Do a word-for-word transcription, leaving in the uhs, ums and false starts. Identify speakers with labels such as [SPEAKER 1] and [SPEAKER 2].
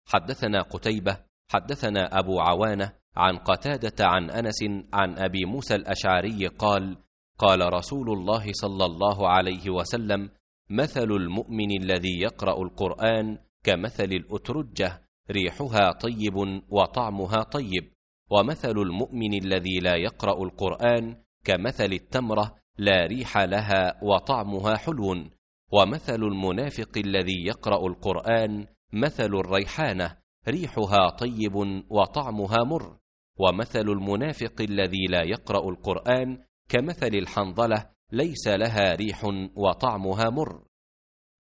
[SPEAKER 1] حدثنا قتيبة حدثنا أبو عوانة عن قتادة عن أنس عن أبي موسى الأشعري قال: قال رسول الله صلى الله عليه وسلم: مثل المؤمن الذي يقرأ القرآن كمثل الأترجة، ريحها طيب وطعمها طيب، ومثل المؤمن الذي لا يقرأ القرآن كمثل التمرة، لا ريح لها وطعمها حلو، ومثل المنافق الذي يقرأ القرآن مثل الريحانة، ريحها طيب وطعمها مر، ومثل المنافق الذي لا يقرأ القرآن كمثل الحنظلة، ليس لها ريح وطعمها مر.